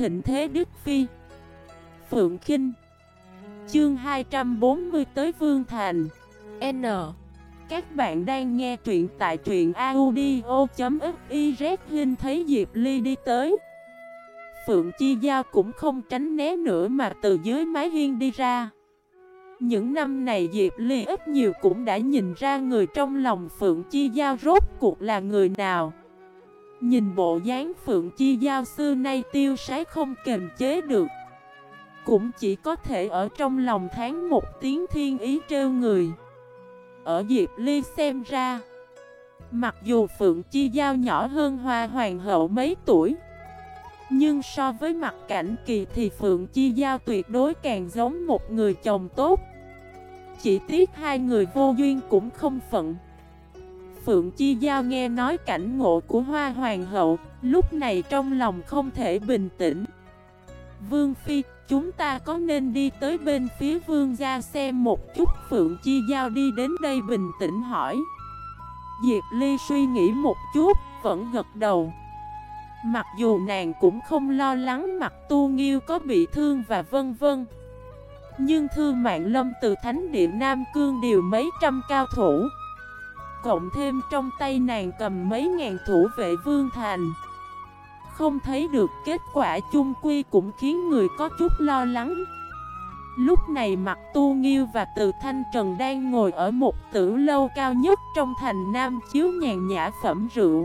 thịnh thế Đức Phi. Phượng Khinh. Chương 240 tới Vương Thành. N. Các bạn đang nghe truyện tại truyện audio.fiz. Hình thấy Diệp Ly đi tới, Phượng Chi Giao cũng không tránh né nữa mà từ dưới mái hiên đi ra. Những năm này Diệp Ly ít nhiều cũng đã nhìn ra người trong lòng Phượng Chi Giao rốt cuộc là người nào. Nhìn bộ dáng Phượng Chi Giao xưa nay tiêu sái không kềm chế được, cũng chỉ có thể ở trong lòng tháng một tiếng thiên ý trêu người. Ở Diệp Ly xem ra, mặc dù Phượng Chi Giao nhỏ hơn Hoa Hoàng hậu mấy tuổi, nhưng so với Mặc Cảnh Kỳ thì Phượng Chi Giao tuyệt đối càng giống một người chồng tốt. Chỉ tiếc hai người vô duyên cũng không phận. Phượng Chi Giao nghe nói cảnh ngộ của Hoa Hoàng hậu, lúc này trong lòng không thể bình tĩnh. Vương Phi, chúng ta có nên đi tới bên phía Vương gia xem một chút? Phượng Chi Giao đi đến đây bình tĩnh hỏi. Diệp Ly suy nghĩ một chút, vẫn gật đầu. Mặc dù nàng cũng không lo lắng Mặc Tu Nghiêu có bị thương và vân vân, nhưng Thư Mạn Lâm từ Thánh Địa Nam Cương điều mấy trăm cao thủ, cộng thêm trong tay nàng cầm mấy ngàn thủ vệ Vương Thành, không thấy được kết quả chung quy cũng khiến người có chút lo lắng. Lúc này Mặc Tu Nghiêu và Từ Thanh Trần đang ngồi ở một tử lâu cao nhất trong thành Nam chiếu nhàn nhã phẩm rượu.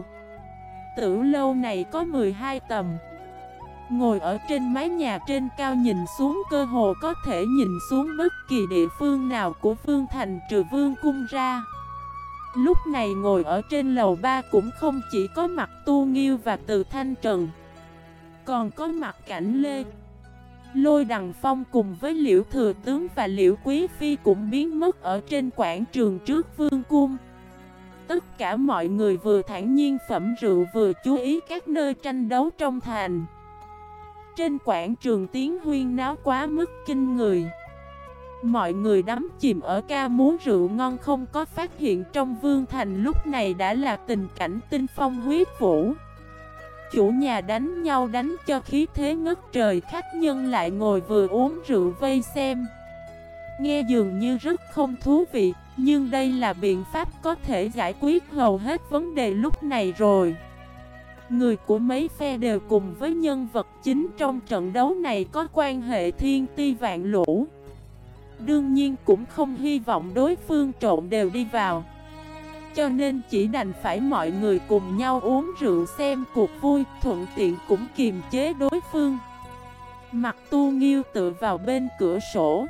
Tử lâu này có 12 tầng, ngồi ở trên mái nhà trên cao nhìn xuống cơ hồ có thể nhìn xuống bất kỳ địa phương nào của Vương Thành trừ Vương Cung ra. Lúc này ngồi ở trên lầu 3 cũng không chỉ có Mặc Tu Nghiêu và Từ Thanh Trần, còn có Mặc Cảnh Lê, Lôi Đằng Phong cùng với Liễu Thừa Tướng và Liễu Quý Phi cũng biến mất ở trên quảng trường trước Vương Cung. Tất cả mọi người vừa thản nhiên phẩm rượu vừa chú ý các nơi tranh đấu trong thành. Trên quảng trường tiếng huyên náo quá mức kinh người. Mọi người đắm chìm ở ca múa rượu ngon, không có phát hiện trong Vương Thành lúc này đã là tình cảnh tinh phong huyết vũ. Chủ nhà đánh nhau đánh cho khí thế ngất trời, khách nhân lại ngồi vừa uống rượu vây xem. Nghe dường như rất không thú vị, nhưng đây là biện pháp có thể giải quyết hầu hết vấn đề lúc này rồi. Người của mấy phe đều cùng với nhân vật chính trong trận đấu này có quan hệ thiên ti vạn lũ, đương nhiên cũng không hy vọng đối phương trộn đều đi vào, cho nên chỉ đành phải mọi người cùng nhau uống rượu xem cuộc vui, thuận tiện cũng kiềm chế đối phương. Mặc Tu Nghiêu tựa vào bên cửa sổ,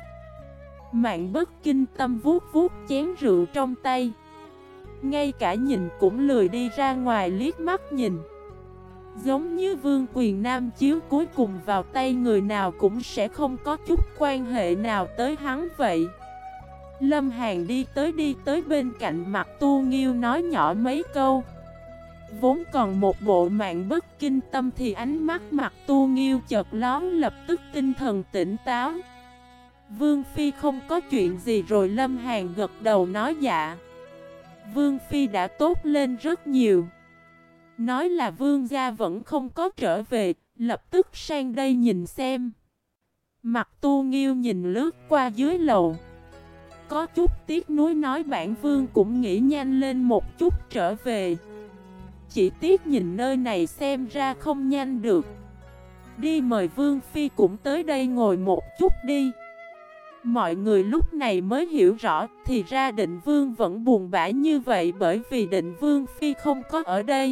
Mạn Bất Kinh Tâm vuốt vuốt chén rượu trong tay, ngay cả nhìn cũng lười đi ra ngoài liếc mắt nhìn. Giống như vương quyền Nam Chiếu cuối cùng vào tay người nào cũng sẽ không có chút quan hệ nào tới hắn vậy. Lâm Hàn đi tới bên cạnh Mặc Tu Nghiêu nói nhỏ mấy câu. Vốn còn một bộ Mạn Bất Kinh Tâm thì ánh mắt Mặc Tu Nghiêu chợt lóe, lập tức tinh thần tỉnh táo. Vương Phi không có chuyện gì rồi? Lâm Hàn gật đầu nói dạ. Vương Phi đã tốt lên rất nhiều. Nói là vương gia vẫn không có trở về, lập tức sang đây nhìn xem. Mặc Tu Nghiêu nhìn lướt qua dưới lầu, có chút tiếc nuối nói bản vương cũng nghĩ nhanh lên một chút trở về, chỉ tiếc nhìn nơi này xem ra không nhanh được. Đi mời Vương Phi cũng tới đây ngồi một chút đi. Mọi người lúc này mới hiểu rõ, thì ra Định Vương vẫn buồn bã như vậy bởi vì Định Vương Phi không có ở đây.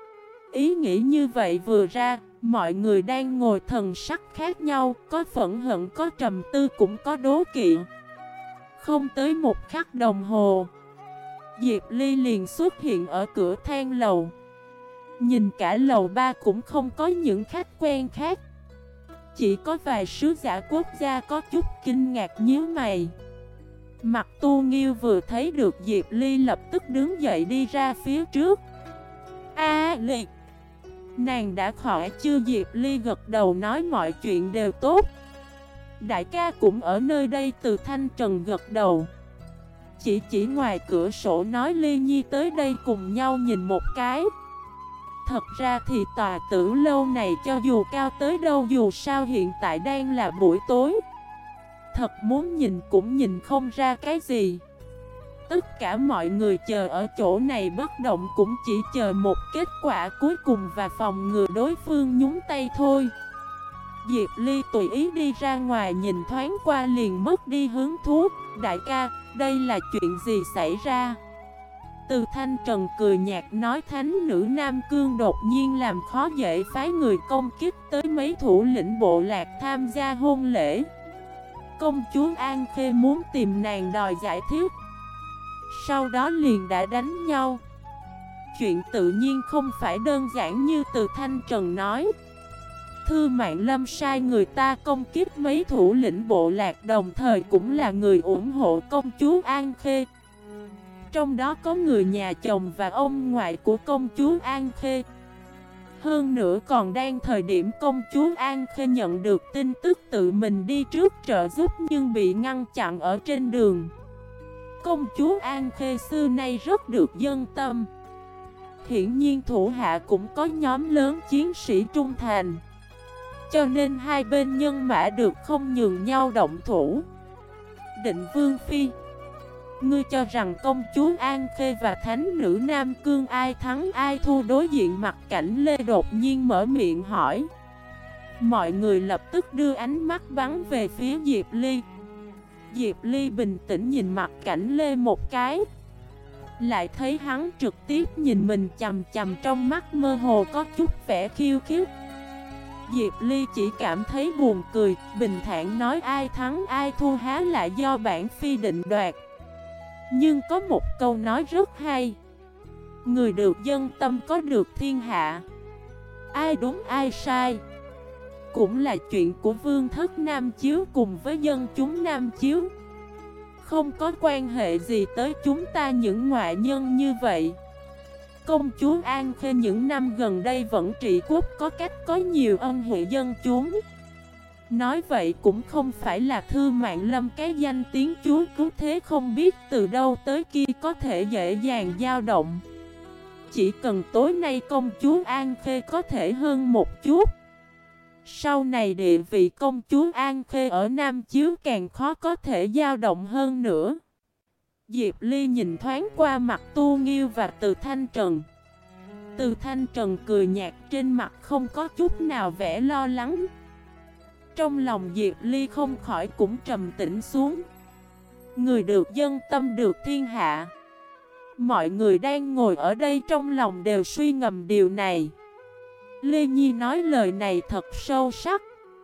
Ý nghĩ như vậy vừa ra, mọi người đang ngồi thần sắc khác nhau, có phẫn hận, có trầm tư, cũng có đố kỵ. Không tới một khắc đồng hồ, Diệp Ly liền xuất hiện ở cửa thang lầu. Nhìn cả lầu 3 cũng không có những khách quen khác, chỉ có vài sứ giả quốc gia có chút kinh ngạc nhíu mày. Mặc Tu Nghiêu vừa thấy được Diệp Ly lập tức đứng dậy đi ra phía trước. A Liệt, nàng đã khỏi chưa? Diệp Ly gật đầu nói mọi chuyện đều tốt. Đại ca cũng ở nơi đây. Từ Thanh Trần gật đầu, chỉ ngoài cửa sổ nói Ly Nhi tới đây cùng nhau nhìn một cái. Thật ra thì tòa tử lâu này cho dù cao tới đâu, dù sao hiện tại đang là buổi tối, thật muốn nhìn cũng nhìn không ra cái gì. Tất cả mọi người chờ ở chỗ này bất động, cũng chỉ chờ một kết quả cuối cùng và phòng ngừa đối phương nhúng tay thôi. Diệp Ly tùy ý đi ra ngoài nhìn thoáng qua liền mất đi hứng thú. Đại ca, đây là chuyện gì xảy ra? Từ Thanh Trần cười nhạt nói, thánh nữ Nam Cương đột nhiên làm khó dễ, phái người công kích tới mấy thủ lĩnh bộ lạc tham gia hôn lễ. Công chúa An Khê muốn tìm nàng đòi giải thích, sau đó liền đã đánh nhau. Chuyện tự nhiên không phải đơn giản như Từ Thanh Trần nói. Thư Mạn Lâm sai người ta công kích mấy thủ lĩnh bộ lạc, đồng thời cũng là người ủng hộ công chúa An Khê. Trong đó có người nhà chồng và ông ngoại của công chúa An Khê. Hơn nữa còn đang thời điểm công chúa An Khê nhận được tin tức tự mình đi trước trợ giúp nhưng bị ngăn chặn ở trên đường. Công chúa An Khê xưa nay rất được dân tâm. Hiển nhiên thủ hạ cũng có nhóm lớn chiến sĩ trung thành, cho nên hai bên nhân mã được không nhường nhau động thủ. Định Vương Phi, ngươi cho rằng công chúa An Khê và thánh nữ Nam Cương ai thắng ai thua? Đối diện Mặt Cảnh Lê đột nhiên mở miệng hỏi. Mọi người lập tức đưa ánh mắt bắn về phía Diệp Ly. Diệp Ly bình tĩnh nhìn Mặt Cảnh Lê một cái, lại thấy hắn trực tiếp nhìn mình chằm chằm, trong mắt mơ hồ có chút vẻ khiêu khích. Diệp Ly chỉ cảm thấy buồn cười, bình thản nói, ai thắng ai thua há lại do bản phi định đoạt. Nhưng có một câu nói rất hay: người được dân tâm có được thiên hạ. Ai đúng ai sai cũng là chuyện của vương thất Nam Chiếu cùng với dân chúng Nam Chiếu, không có quan hệ gì tới chúng ta những ngoại nhân như vậy. Công chúa An Khê những năm gần đây vẫn trị quốc có cách, có nhiều ân huệ dân chúng. Nói vậy cũng không phải là Thư Mạn Lâm cái danh tiếng chúa cứu thế không biết từ đâu tới kia có thể dễ dàng dao động. Chỉ cần tối nay công chúa An Khê có thể hơn một chút, sau này địa vị công chúa An Khê ở Nam Chiếu càng khó có thể dao động hơn nữa. Diệp Ly nhìn thoáng qua mặt Tu Nghiêu và Từ Thanh Trần. Từ Thanh Trần cười nhạt, trên mặt không có chút nào vẻ lo lắng. Trong lòng Diệp Ly không khỏi cũng trầm tĩnh xuống. Người được dân tâm được thiên hạ. Mọi người đang ngồi ở đây trong lòng đều suy ngầm điều này. Lê Nhi nói lời này thật sâu sắc.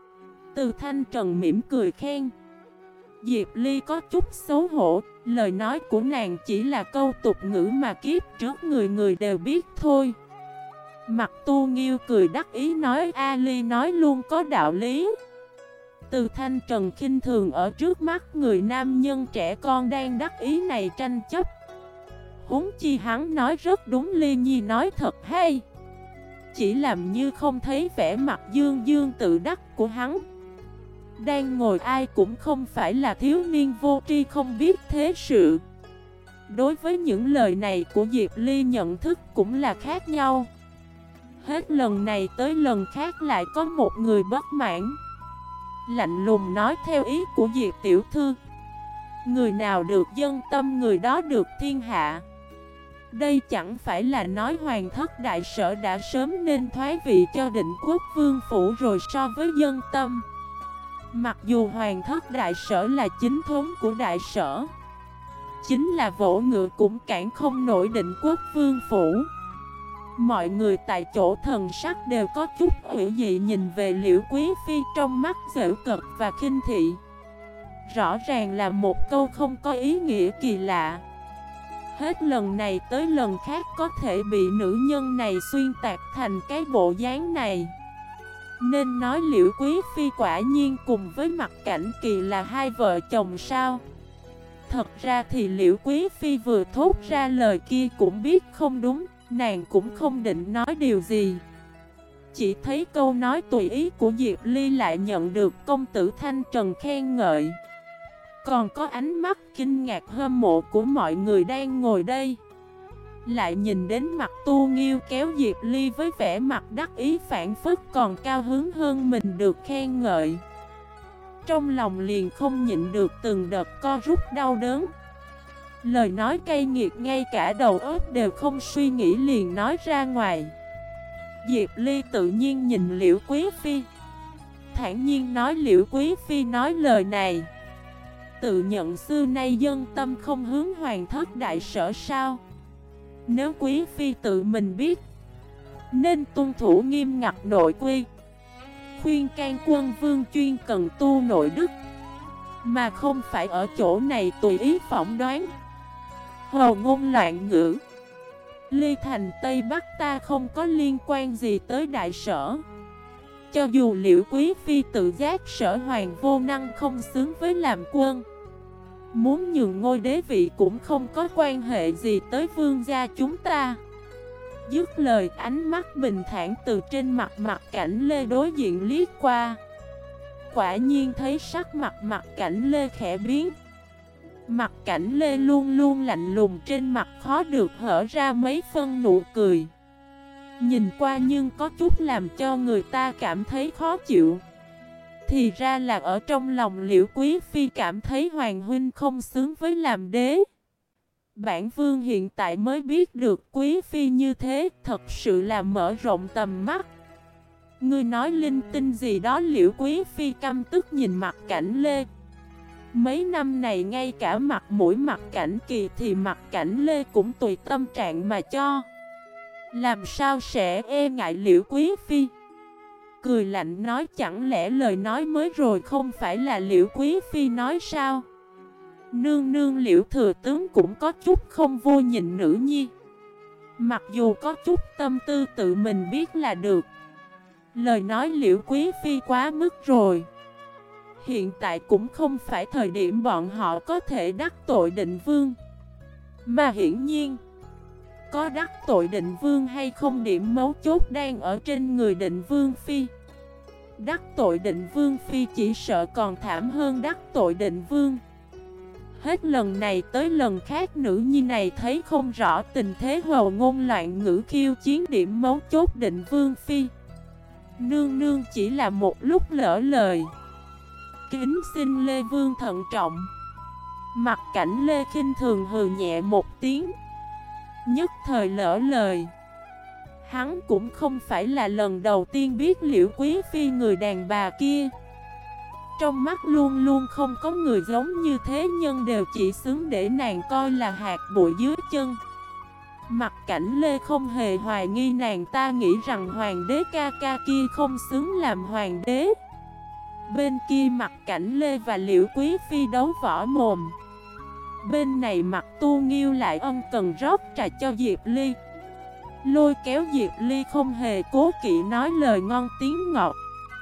Từ Thanh Trần mỉm cười khen. Diệp Ly có chút xấu hổ, lời nói của nàng chỉ là câu tục ngữ mà kiếp trước người người đều biết thôi. Mặt Tu Nghiêu cười đắc ý nói, A Ly nói luôn có đạo lý. Từ Thanh Trần khinh thường ở trước mắt người nam nhân trẻ con đang đắc ý này tranh chấp. Huống chi hắn nói rất đúng, Ly Nhi nói thật hay. Chỉ làm như không thấy vẻ mặt dương dương tự đắc của hắn. Đang ngồi ai cũng không phải là thiếu niên vô tri không biết thế sự. Đối với những lời này của Diệp Ly nhận thức cũng là khác nhau. Hết lần này tới lần khác lại có một người bất mãn, lạnh lùng nói theo ý của Diệp tiểu thư, người nào được dân tâm người đó được thiên hạ. Đây chẳng phải là nói hoàng thất đại sở đã sớm nên thoái vị cho Định Quốc vương phủ rồi so với dân tâm. Mặc dù hoàng thất đại sở là chính thống của đại sở, chính là vỗ ngựa cũng cản không nổi Định Quốc vương phủ. Mọi người tại chỗ thần sắc đều có chút hủy dị nhìn về Liễu Quý Phi, trong mắt giễu cợt và khinh thị. Rõ ràng là một câu không có ý nghĩa kỳ lạ. Hết lần này tới lần khác có thể bị nữ nhân này xuyên tạc thành cái bộ dáng này. Nên nói Liễu Quý Phi quả nhiên cùng với Mặt Cảnh Kỳ là hai vợ chồng sao? Thật ra thì Liễu Quý Phi vừa thốt ra lời kia cũng biết không đúng. Nàng cũng không định nói điều gì, chỉ thấy câu nói tùy ý của Diệp Ly lại nhận được công tử Thanh Trần khen ngợi. Còn có ánh mắt kinh ngạc hâm mộ của mọi người đang ngồi đây. lại nhìn đến mặt Tu Nghiêu kéo Diệp Ly với vẻ mặt đắc ý, phản phất còn cao hứng hơn mình được khen ngợi. Trong lòng liền không nhịn được từng đợt co rút đau đớn. Lời nói cay nghiệt ngay cả đầu óc đều không suy nghĩ liền nói ra ngoài. Diệp Ly tự nhiên nhìn Liễu Quý Phi, thản nhiên nói: Liễu Quý Phi nói lời này, tự nhận xưa nay dân tâm không hướng hoàng thất đại sở sao? Nếu Quý Phi tự mình biết, nên tuân thủ nghiêm ngặt nội quy, khuyên can quân vương chuyên cần tu nội đức, mà không phải ở chỗ này tùy ý phỏng đoán, hồ ngôn loạn ngữ. Ly thành Tây Bắc ta không có liên quan gì tới đại sở. Cho dù Liễu Quý Phi tự giác sở hoàng vô năng không xứng với làm quân, muốn nhường ngôi đế vị cũng không có quan hệ gì tới vương gia chúng ta. Dứt lời, ánh mắt bình thản từ trên mặt Mặt Cảnh Lê đối diện liếc qua. Quả nhiên thấy sắc mặt Mặt Cảnh Lê khẽ biến. Mặt Cảnh Lê luôn luôn lạnh lùng, trên mặt khó được hở ra mấy phân nụ cười. Nhìn qua nhưng có chút làm cho người ta cảm thấy khó chịu. Thì ra là ở trong lòng Liễu Quý Phi cảm thấy Hoàng huynh không xứng với làm đế. Bản vương hiện tại mới biết được Quý Phi như thế, thật sự là mở rộng tầm mắt. Ngươi nói linh tinh gì đó? Liễu Quý Phi căm tức nhìn Mặt Cảnh Lê. Mấy năm này ngay cả mặt mũi Mặt Cảnh Kỳ thì Mặt Cảnh Lê cũng tùy tâm trạng mà cho, làm sao sẽ e ngại Liễu Quý Phi? Cười lạnh nói: chẳng lẽ lời nói mới rồi không phải là Liễu Quý Phi nói sao? Nương nương, Liễu thừa tướng cũng có chút không vô nhìn nữ nhi. Mặc dù có chút tâm tư tự mình biết là được. Lời nói Liễu Quý Phi quá mức rồi. Hiện tại cũng không phải thời điểm bọn họ có thể đắc tội Định Vương. Mà hiển nhiên, có đắc tội Định Vương hay không, điểm mấu chốt đang ở trên người Định Vương Phi. Đắc tội Định Vương Phi chỉ sợ còn thảm hơn đắc tội Định Vương. Hết lần này tới lần khác nữ nhi này thấy không rõ tình thế, hồ ngôn loạn ngữ khiêu chiến điểm mấu chốt Định Vương Phi. Nương nương chỉ là một lúc lỡ lời. Kính xin Lê Vương thận trọng. Mặt Cảnh Lê khinh thường hừ nhẹ một tiếng, nhất thời lỡ lời. Hắn cũng không phải là lần đầu tiên biết Liễu Quý Phi người đàn bà kia. Trong mắt luôn luôn không có người giống như thế, nhân đều chỉ xứng để nàng coi là hạt bụi dưới chân. Mặt Cảnh Lê không hề hoài nghi nàng ta nghĩ rằng hoàng đế ca ca kia không xứng làm hoàng đế. Bên kia Mặt Cảnh Lê và Liễu Quý Phi đấu võ mồm. Bên này Mặt Tu Nghiêu lại ân cần rót trà cho Diệp Ly, lôi kéo Diệp Ly không hề cố kỵ nói lời ngon tiếng ngọt,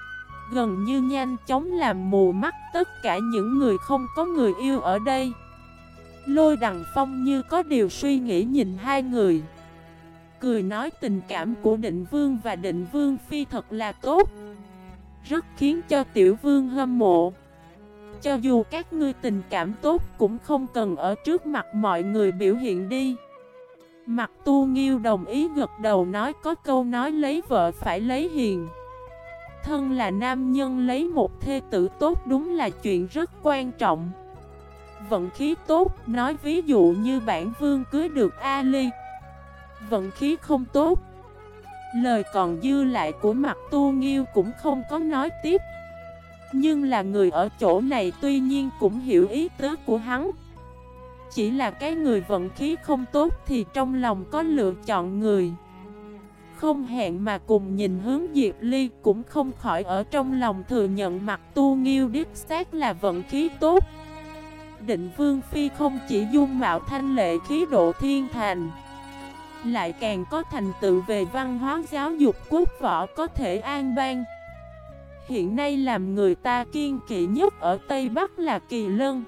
gần như nhanh chóng làm mù mắt tất cả những người không có người yêu ở đây. Lôi Đằng Phong như có điều suy nghĩ nhìn hai người, cười nói: tình cảm của Định Vương và Định Vương Phi thật là tốt, rất khiến cho tiểu vương hâm mộ. Cho dù các ngươi tình cảm tốt cũng không cần ở trước mặt mọi người biểu hiện đi. Mặt Tu Nghiêu đồng ý gật đầu nói: có câu nói lấy vợ phải lấy hiền. Thân là nam nhân lấy một thê tử tốt đúng là chuyện rất quan trọng. Vận khí tốt, nói ví dụ như bản vương cưới được A Ly. Vận khí không tốt. Lời còn dư lại của Mặt Tu Nghiêu cũng không có nói tiếp. Nhưng là người ở chỗ này tuy nhiên cũng hiểu ý tứ của hắn. Chỉ là cái người vận khí không tốt thì trong lòng có lựa chọn người. Không hẹn mà cùng nhìn hướng Diệp Ly, cũng không khỏi ở trong lòng thừa nhận Mặt Tu Nghiêu đích xác là vận khí tốt. Định Vương Phi không chỉ dung mạo thanh lệ khí độ thiên thành, lại càng có thành tựu về văn hóa giáo dục quốc võ có thể an bang. Hiện nay làm người ta kiêng kỵ nhất ở Tây Bắc là Kỳ Lân,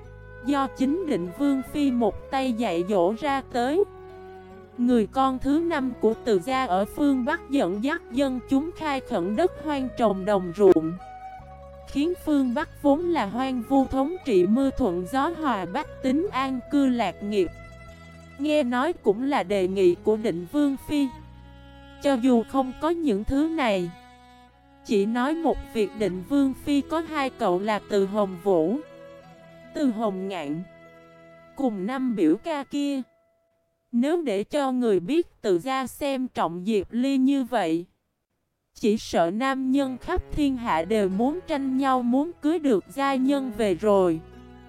do chính Định Vương Phi một tay dạy dỗ ra tới. Người con thứ 5 của Từ gia ở phương Bắc dẫn dắt dân chúng khai khẩn đất hoang trồng đồng ruộng, khiến phương Bắc vốn là hoang vu thống trị mưa thuận gió hòa, bách tính an cư lạc nghiệp. Nghe nói cũng là đề nghị của Định Vương Phi. Cho dù không có những thứ này, chỉ nói một việc, Định Vương Phi có hai cậu là Từ Hồng Vũ, Từ Hồng Ngạn, cùng năm biểu ca kia. Nếu để cho người biết Từ gia xem trọng Diệp Ly như vậy, chỉ sợ nam nhân khắp thiên hạ đều muốn tranh nhau muốn cưới được gia nhân về rồi.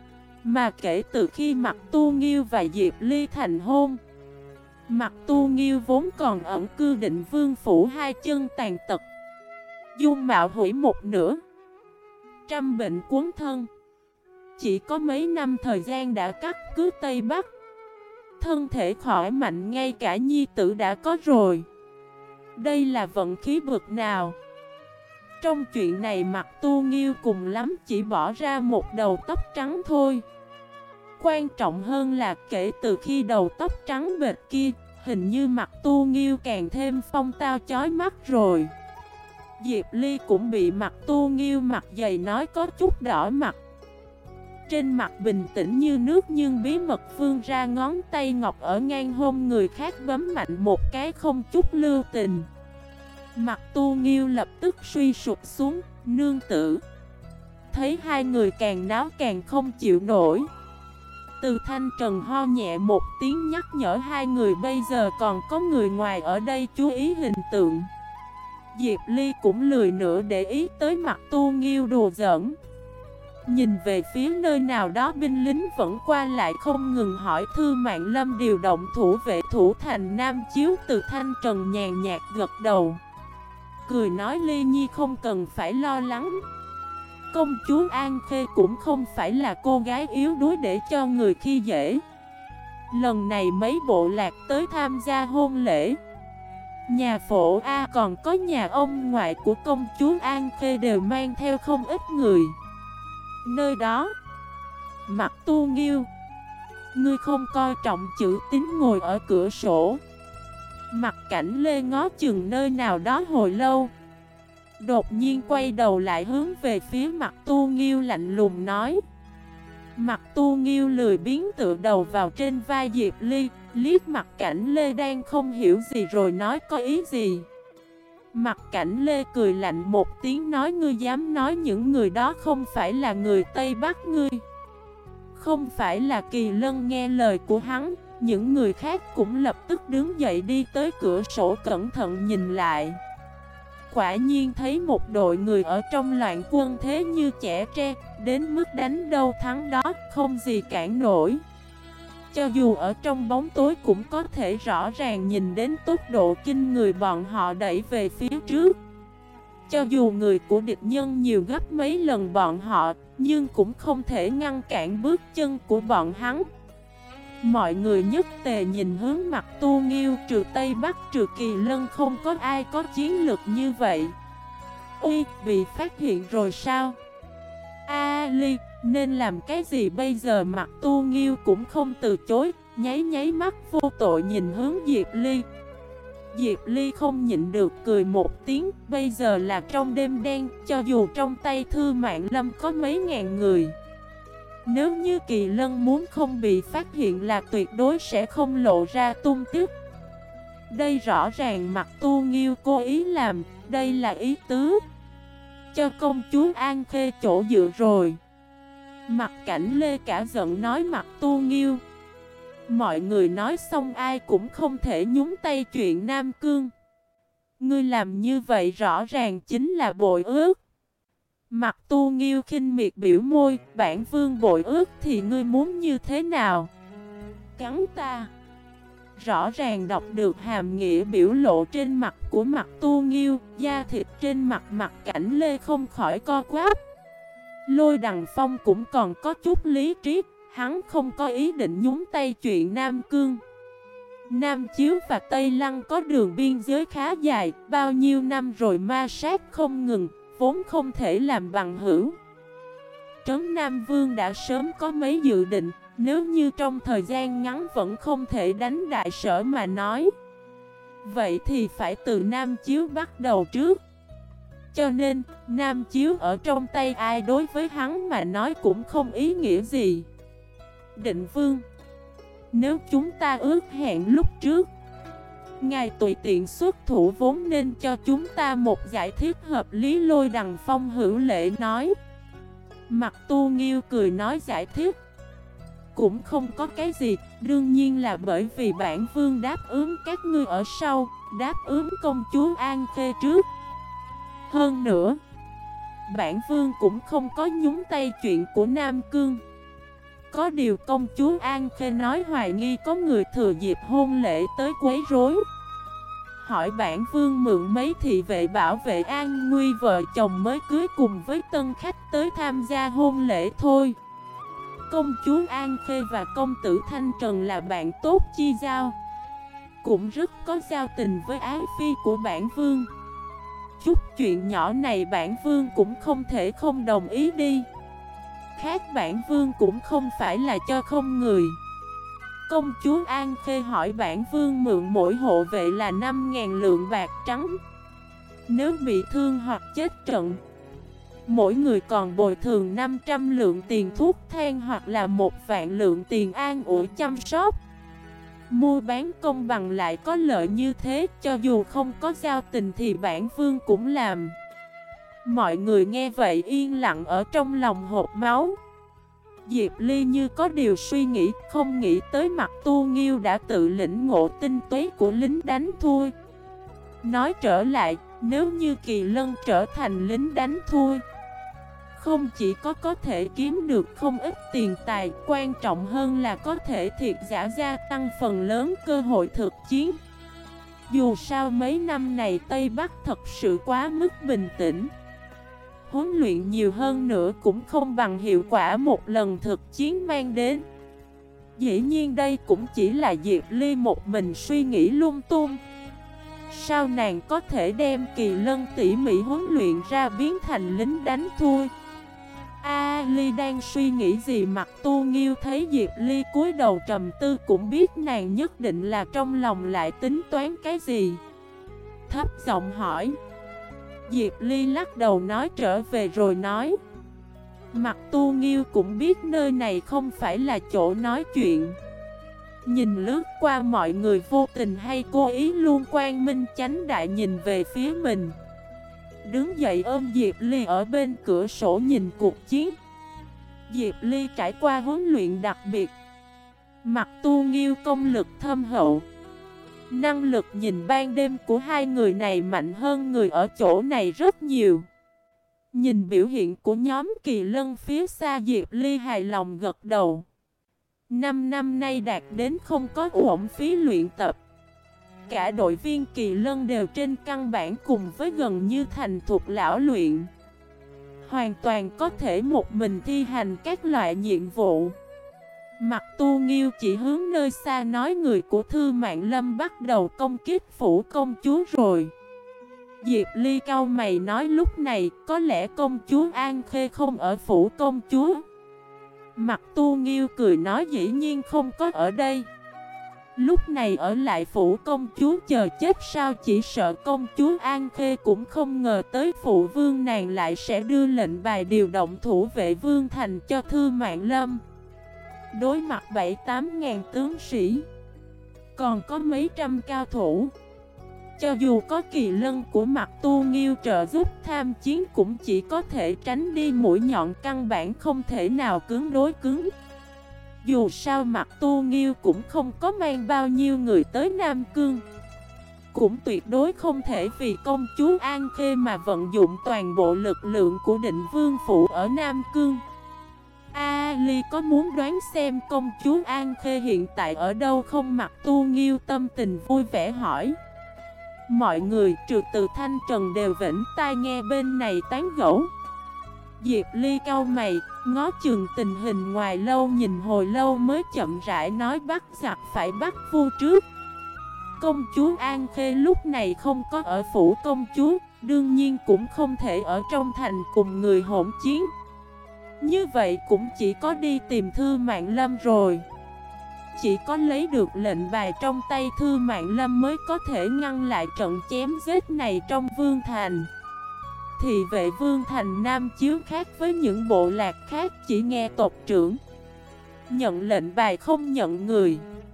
Mà kể từ khi Mặc Tu Nghiêu và Diệp Ly thành hôn, Mặc Tu Nghiêu vốn còn ẩn cư Định Vương phủ, hai chân tàn tật, dung mạo hủy một nửa, trăm bệnh cuốn thân. Chỉ có mấy năm thời gian đã cắt cứ Tây Bắc, thân thể khỏi mạnh, ngay cả nhi tử đã có rồi. Đây là vận khí bực nào. Trong chuyện này Mặc Tu Nghiêu cùng lắm chỉ bỏ ra một đầu tóc trắng thôi. Quan trọng hơn là kể từ khi đầu tóc trắng bệt kia, hình như Mặc Tu Nghiêu càng thêm phong tao chói mắt rồi. Diệp Ly cũng bị Mặc Tu Nghiêu mặt dày nói có chút đỏ mặt. Trên mặt bình tĩnh như nước nhưng bí mật vươn ra ngón tay ngọc ở ngang hông người khác bấm mạnh một cái không chút lưu tình. Mặc Tu Nghiêu lập tức suy sụp xuống, nương tử. Thấy hai người càng náo càng không chịu nổi, Từ Thanh Trần ho nhẹ một tiếng nhắc nhở hai người bây giờ còn có người ngoài ở đây chú ý hình tượng. Diệp Ly cũng lười nữa để ý tới Mặc Tu Nghiêu đùa giỡn. Nhìn về phía nơi nào đó binh lính vẫn qua lại không ngừng hỏi Thư Mạn Lâm điều động thủ vệ thủ thành Nam Chiếu. Từ Thanh Trần nhàn nhạt gật đầu, cười nói Ly Nhi không cần phải lo lắng. Công chúa An Khê cũng không phải là cô gái yếu đuối để cho người khi dễ. Lần này mấy bộ lạc tới tham gia hôn lễ, nhà phổ A còn có nhà ông ngoại của công chúa An Khê đều mang theo không ít người. Nơi đó, Mặc Tu Nghiêu, ngươi không coi trọng chữ tín ngồi ở cửa sổ. Mặc Cảnh Lê ngó chừng nơi nào đó hồi lâu, đột nhiên quay đầu lại hướng về phía Mặc Tu Nghiêu lạnh lùng nói. Mặc Tu Nghiêu lười biếng tựa đầu vào trên vai Diệp Ly, liếc Mặc Cảnh Lê đang không hiểu gì rồi nói có ý gì. Mặc Cảnh Lê cười lạnh một tiếng nói ngươi dám nói những người đó không phải là người Tây Bắc ngươi. Không phải là Kỳ Lân nghe lời của hắn, những người khác cũng lập tức đứng dậy đi tới cửa sổ cẩn thận nhìn lại. Quả nhiên thấy một đội người ở trong loạn quân thế như trẻ tre, đến mức đánh đâu thắng đó, không gì cản nổi. Cho dù ở trong bóng tối cũng có thể rõ ràng nhìn đến tốc độ kinh người bọn họ đẩy về phía trước. Cho dù người của địch nhân nhiều gấp mấy lần bọn họ, nhưng cũng không thể ngăn cản bước chân của bọn hắn. Mọi người nhất tề nhìn hướng Mặc Tu Nghiêu, trừ Tây Bắc trừ Kỳ Lân không có ai có chiến lược như vậy. Ui, bị phát hiện rồi sao? Ly, nên làm cái gì bây giờ? Mặc Tu Nghiêu cũng không từ chối, nháy mắt vô tội nhìn hướng Diệp Ly. Diệp Ly không nhịn được cười một tiếng, bây giờ là trong đêm đen, cho dù trong tay Thư Mạn Lâm có mấy ngàn người, nếu như Kỳ Lân muốn không bị phát hiện là tuyệt đối sẽ không lộ ra tung tích. Đây rõ ràng Mặc Tu Nghiêu cố ý làm, đây là ý tứ cho công chúa An Khê chỗ dựa rồi. Mặc Cảnh Lê cả giận nói Mặc Tu Nghiêu, mọi người nói xong ai cũng không thể nhúng tay chuyện Nam Cương. Ngươi làm như vậy rõ ràng chính là bội ước. Mặc Tu Nghiêu khinh miệt biểu môi, bản vương bội ước thì ngươi muốn như thế nào? Cắn ta. Rõ ràng đọc được hàm nghĩa biểu lộ trên mặt của Mặc Tu Nghiêu, da thịt trên mặt Mặc Cảnh Lê không khỏi co quắp. Lôi Đằng Phong cũng còn có chút lý trí, hắn không có ý định nhúng tay chuyện Nam Cương. Nam Chiếu và Tây Lăng có đường biên giới khá dài, bao nhiêu năm rồi ma sát không ngừng, vốn không thể làm bằng hữu. Trấn Nam Vương đã sớm có mấy dự định, nếu như trong thời gian ngắn vẫn không thể đánh Đại Sở mà nói, vậy thì phải từ Nam Chiếu bắt đầu trước. Cho nên, Nam Chiếu ở trong tay ai đối với hắn mà nói cũng không ý nghĩa gì. Định Vương, Nếu chúng ta ước hẹn lúc trước, ngài tùy tiện xuất thủ vốn nên cho chúng ta một giải thích hợp lý. Lôi Đằng Phong hữu lễ nói. Mặt Tu Nghiêu cười nói giải thích cũng không có cái gì, đương nhiên là bởi vì bản vương đáp ứng các ngươi ở sau, đáp ứng công chúa An Khê trước. Hơn nữa, bản vương cũng không có nhúng tay chuyện của Nam Cương. Có điều công chúa An Khê nói hoài nghi có người thừa dịp hôn lễ tới quấy rối, hỏi bản vương mượn mấy thị vệ bảo vệ an nguy vợ chồng mới cưới cùng với tân khách tới tham gia hôn lễ thôi. Công chúa An Khê và công tử Thanh Trần là bạn tốt chi giao, cũng rất có giao tình với ái phi của bản vương. Chút chuyện nhỏ này bản vương cũng không thể không đồng ý đi. Khác bản vương cũng không phải là cho không người. Công chúa An Khê hỏi bản vương mượn mỗi hộ vệ là 5.000 lượng bạc trắng. Nếu bị thương hoặc chết trận, mỗi người còn bồi thường 500 lượng tiền thuốc thang hoặc là 1 vạn lượng tiền an ủi chăm sóc. Mua bán công bằng lại có lợi như thế, cho dù không có giao tình thì bản vương cũng làm. Mọi người nghe vậy yên lặng ở trong lòng hột máu. Diệp Ly như có điều suy nghĩ, không nghĩ tới Mặt Tu Nghiêu đã tự lĩnh ngộ tinh túy của lính đánh thua. Nói trở lại, nếu như Kỳ Lân trở thành lính đánh thua, không chỉ có thể kiếm được không ít tiền tài, quan trọng hơn là có thể thiệt giả gia tăng phần lớn cơ hội thực chiến. Dù sao mấy năm này Tây Bắc thật sự quá mức bình tĩnh, huấn luyện nhiều hơn nữa cũng không bằng hiệu quả một lần thực chiến mang đến. Dĩ nhiên đây cũng chỉ là Diệp Ly một mình suy nghĩ lung tung. Sao nàng có thể đem Kỳ Lân tỉ mỉ huấn luyện ra biến thành lính đánh thua? Ly đang suy nghĩ gì? Mặt Tu Nghiêu thấy Diệp Ly cúi đầu trầm tư cũng biết nàng nhất định là trong lòng lại tính toán cái gì. Thấp giọng hỏi. Diệp Ly lắc đầu nói trở về rồi nói. Mặt Tu Nghiêu cũng biết nơi này không phải là chỗ nói chuyện. Nhìn lướt qua mọi người vô tình hay cố ý luôn quang minh chánh đại nhìn về phía mình. Đứng dậy ôm Diệp Ly ở bên cửa sổ nhìn cuộc chiến. Diệp Ly trải qua huấn luyện đặc biệt. Mặt Tu Nghiêu công lực thâm hậu, năng lực nhìn ban đêm của hai người này mạnh hơn người ở chỗ này rất nhiều. Nhìn biểu hiện của nhóm Kỳ Lân phía xa, Diệp Ly hài lòng gật đầu. 5 năm nay đạt đến không có uổng phí luyện tập. Cả đội viên Kỳ Lân đều trên căn bản cùng với gần như thành thục lão luyện, hoàn toàn có thể một mình thi hành các loại nhiệm vụ. Mặt Tu Nghiêu chỉ hướng nơi xa nói người của Thư Mạn Lâm bắt đầu công kích phủ công chúa rồi. Diệp Ly cau mày nói lúc này có lẽ công chúa An Khê không ở phủ công chúa. Mặt Tu Nghiêu cười nói dĩ nhiên không có ở đây. Lúc này ở lại phủ công chúa chờ chết sao? Chỉ sợ công chúa An Khê cũng không ngờ tới phụ vương nàng lại sẽ đưa lệnh bài điều động thủ vệ vương thành cho Thư Mạn Lâm. Đối mặt 7-8 ngàn tướng sĩ, còn có mấy trăm cao thủ, cho dù có Kỳ Lân của Mặt Tu Nghiêu trợ giúp tham chiến cũng chỉ có thể tránh đi mũi nhọn, căn bản không thể nào cứng đối cứng. Dù sao Mặt Tu Nghiêu cũng không có mang bao nhiêu người tới Nam Cương, cũng tuyệt đối không thể vì công chúa An Khê mà vận dụng toàn bộ lực lượng của Định Vương phủ ở Nam Cương. Ly có muốn đoán xem công chúa An Khê hiện tại ở đâu không? Mặt Tu Nghiêu tâm tình vui vẻ hỏi. Mọi người trừ từ Thanh Trần đều vĩnh tai nghe bên này tán gẫu. Diệp Ly cau mày, ngó chừng tình hình ngoài lâu nhìn hồi lâu mới chậm rãi nói bắt giặc phải bắt vua trước. Công chúa An Khê lúc này không có ở phủ công chúa, đương nhiên cũng không thể ở trong thành cùng người hỗn chiến. Như vậy cũng chỉ có đi tìm Thư Mạn Lâm rồi. Chỉ có lấy được lệnh bài trong tay Thư Mạn Lâm mới có thể ngăn lại trận chém giết này trong Vương Thành. Thì vệ Vương Thành Nam Chiếu khác với những bộ lạc khác chỉ nghe tộc trưởng, nhận lệnh bài không nhận người.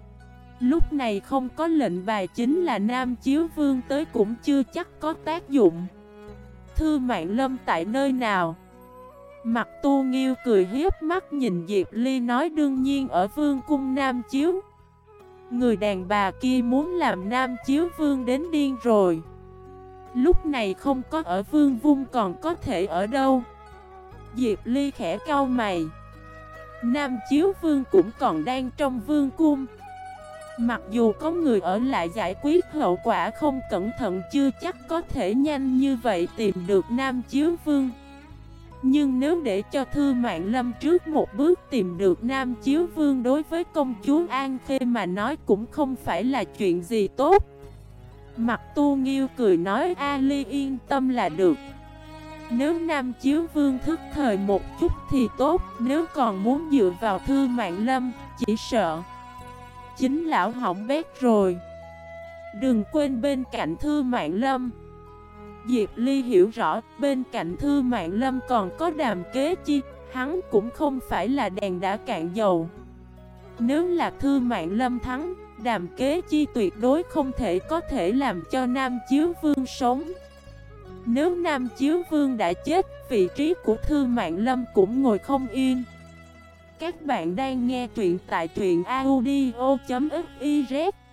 Lúc này không có lệnh bài chính là Nam Chiếu Vương tới cũng chưa chắc có tác dụng. Thư Mạn Lâm tại nơi nào? Mặt Tu Nghiêu cười hiếp mắt nhìn Diệp Ly nói đương nhiên ở Vương cung Nam Chiếu. Người đàn bà kia muốn làm Nam Chiếu Vương đến điên rồi. Lúc này không có ở Vương Vung còn có thể ở đâu? Diệp Ly khẽ cau mày. Nam Chiếu Vương cũng còn đang trong Vương cung. Mặc dù có người ở lại giải quyết hậu quả không cẩn thận chưa chắc có thể nhanh như vậy tìm được Nam Chiếu Vương. Nhưng nếu để cho Thư Mạn Lâm trước một bước tìm được Nam Chiếu Vương đối với công chúa An Khê mà nói cũng không phải là chuyện gì tốt. Mặt Tu Nghiêu cười nói A Ly yên tâm là được. Nếu Nam Chiếu Vương thức thời một chút thì tốt. Nếu còn muốn dựa vào Thư Mạn Lâm, chỉ sợ chính lão hỏng bét rồi. Đừng quên bên cạnh Thư Mạn Lâm. Diệp Ly hiểu rõ bên cạnh Thư Mạn Lâm còn có Đàm Kế Chi. Hắn cũng không phải là đèn đã cạn dầu. Nếu là Thư Mạn Lâm thắng, Đàm Kế Chi tuyệt đối không thể có thể làm cho Nam Chiếu Vương sống. Nếu Nam Chiếu Vương đã chết, vị trí của Thư Mạn Lâm cũng ngồi không yên. Các bạn đang nghe truyện tại truyện audio.fif